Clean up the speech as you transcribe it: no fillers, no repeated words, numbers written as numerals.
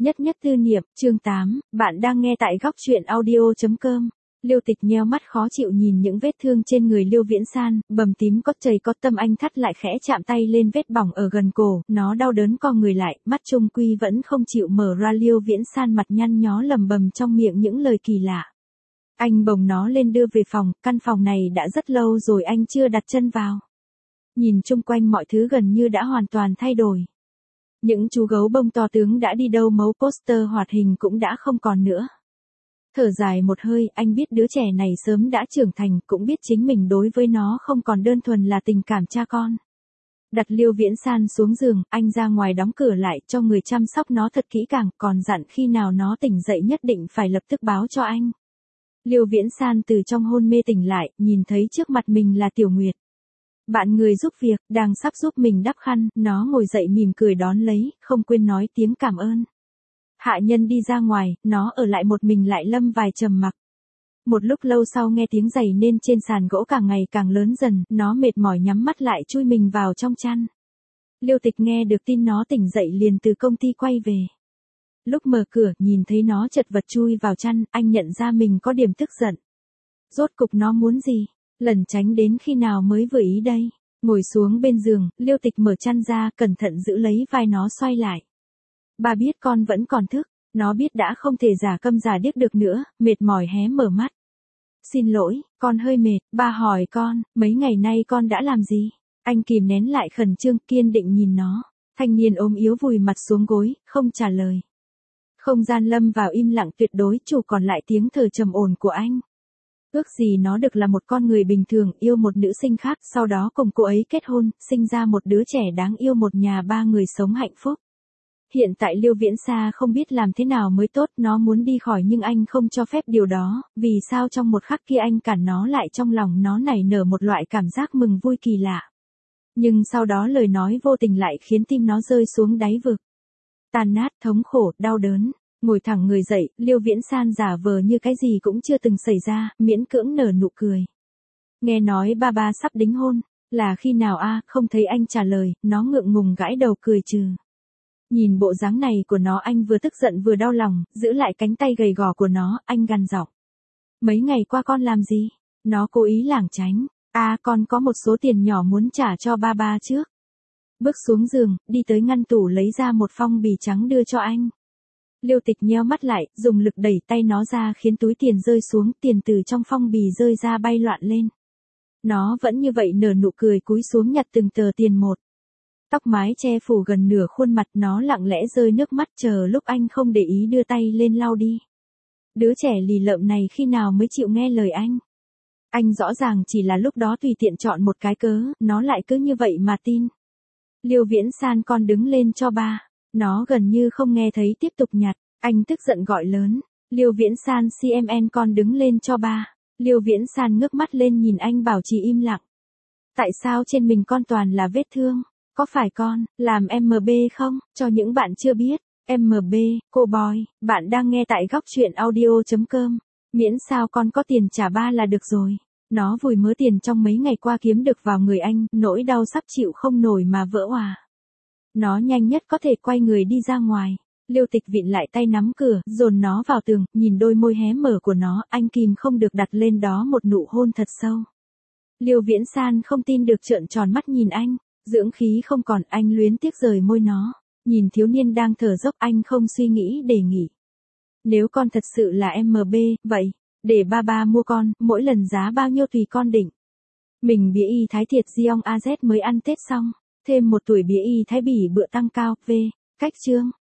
Nhất nhất tư niệm, chương 8, bạn đang nghe tại góc truyện audio.com. Liêu Tịch nheo mắt khó chịu nhìn những vết thương trên người Liêu Viễn San, bầm tím có chảy có tâm, anh thắt lại khẽ chạm tay lên vết bỏng ở gần cổ, nó đau đớn co người lại, mắt trung quy vẫn không chịu mở ra. Liêu Viễn San mặt nhăn nhó lầm bầm trong miệng những lời kỳ lạ. Anh bồng nó lên đưa về phòng, căn phòng này đã rất lâu rồi anh chưa đặt chân vào. Nhìn chung quanh mọi thứ gần như đã hoàn toàn thay đổi. Những chú gấu bông to tướng đã đi đâu, mấu poster hoạt hình cũng đã không còn nữa. Thở dài một hơi, anh biết đứa trẻ này sớm đã trưởng thành, cũng biết chính mình đối với nó không còn đơn thuần là tình cảm cha con. Đặt Liêu Viễn San xuống giường, anh ra ngoài đóng cửa lại, cho người chăm sóc nó thật kỹ càng, còn dặn khi nào nó tỉnh dậy nhất định phải lập tức báo cho anh. Liêu Viễn San từ trong hôn mê tỉnh lại, nhìn thấy trước mặt mình là Tiểu Nguyệt. Bạn người giúp việc, đang sắp giúp mình đắp khăn, nó ngồi dậy mỉm cười đón lấy, không quên nói tiếng cảm ơn. Hạ nhân đi ra ngoài, nó ở lại một mình lại lâm vào trầm mặc. Một lúc lâu sau nghe tiếng giày nên trên sàn gỗ càng ngày càng lớn dần, nó mệt mỏi nhắm mắt lại chui mình vào trong chăn. Liêu Tịch nghe được tin nó tỉnh dậy liền từ công ty quay về. Lúc mở cửa, nhìn thấy nó chật vật chui vào chăn, anh nhận ra mình có điểm tức giận. Rốt cục nó muốn gì? Lần tránh đến khi nào mới vừa ý đây? Ngồi xuống bên giường, Liêu Tịch mở chăn ra, cẩn thận giữ lấy vai nó xoay lại. Ba biết con vẫn còn thức, nó biết đã không thể giả câm giả điếc được nữa, mệt mỏi hé mở mắt. Xin lỗi, con hơi mệt, ba hỏi con, mấy ngày nay con đã làm gì? Anh kìm nén lại khẩn trương, kiên định nhìn nó. Thanh niên ốm yếu vùi mặt xuống gối, không trả lời. Không gian lâm vào im lặng tuyệt đối, chủ còn lại tiếng thở trầm ổn của anh. Ước gì nó được là một con người bình thường, yêu một nữ sinh khác, sau đó cùng cô ấy kết hôn, sinh ra một đứa trẻ đáng yêu, một nhà ba người sống hạnh phúc. Hiện tại Liêu Viễn Sa không biết làm thế nào mới tốt, nó muốn đi khỏi nhưng anh không cho phép điều đó, vì sao trong một khắc kia anh cản nó lại, trong lòng nó nảy nở một loại cảm giác mừng vui kỳ lạ. Nhưng sau đó lời nói vô tình lại khiến tim nó rơi xuống đáy vực. Tàn nát, thống khổ, đau đớn. Ngồi thẳng người dậy, Liêu Viễn San giả vờ như cái gì cũng chưa từng xảy ra, miễn cưỡng nở nụ cười. Nghe nói ba sắp đính hôn, là khi nào a? Không thấy anh trả lời, nó ngượng ngùng gãi đầu cười trừ. Nhìn bộ dáng này của nó, anh vừa tức giận vừa đau lòng, giữ lại cánh tay gầy gò của nó, anh gằn giọng. Mấy ngày qua con làm gì? Nó cố ý lảng tránh. Con có một số tiền nhỏ muốn trả cho ba trước. Bước xuống giường, đi tới ngăn tủ lấy ra một phong bì trắng đưa cho anh. Liêu Tịch nheo mắt lại, dùng lực đẩy tay nó ra khiến túi tiền rơi xuống, tiền từ trong phong bì rơi ra bay loạn lên. Nó vẫn như vậy nở nụ cười cúi xuống nhặt từng tờ tiền một. Tóc mái che phủ gần nửa khuôn mặt, nó lặng lẽ rơi nước mắt chờ lúc anh không để ý đưa tay lên lau đi. Đứa trẻ lì lợm này khi nào mới chịu nghe lời anh? Anh rõ ràng chỉ là lúc đó tùy tiện chọn một cái cớ, nó lại cứ như vậy mà tin. Liêu Viễn San, con đứng lên cho ba. Nó gần như không nghe thấy, tiếp tục nhặt. Anh tức giận gọi lớn. Liêu Viễn San, CMN, con đứng lên cho ba. Liêu Viễn San ngước mắt lên nhìn anh bảo trì im lặng. Tại sao trên mình con toàn là vết thương? Có phải con làm MB không? Cho những bạn chưa biết, MB, cô boy, bạn đang nghe tại góc truyện audio.com. Miễn sao con có tiền trả ba là được rồi. Nó vùi mớ tiền trong mấy ngày qua kiếm được vào người anh, nỗi đau sắp chịu không nổi mà vỡ òa. Nó nhanh nhất có thể quay người đi ra ngoài. Liêu Tịch vịn lại tay nắm cửa, dồn nó vào tường, nhìn đôi môi hé mở của nó, anh kìm không được đặt lên đó một nụ hôn thật sâu. Liêu Viễn San không tin được trợn tròn mắt nhìn anh, dưỡng khí không còn, anh luyến tiếc rời môi nó. Nhìn thiếu niên đang thở dốc, anh không suy nghĩ đề nghị. Nếu con thật sự là MB, vậy, để ba mua con, mỗi lần giá bao nhiêu tùy con định. Mình bía y Thái Thiệt Giong AZ mới ăn Tết xong. Thêm một tuổi bía y Thái Bỉ bữa tăng cao, cách chương.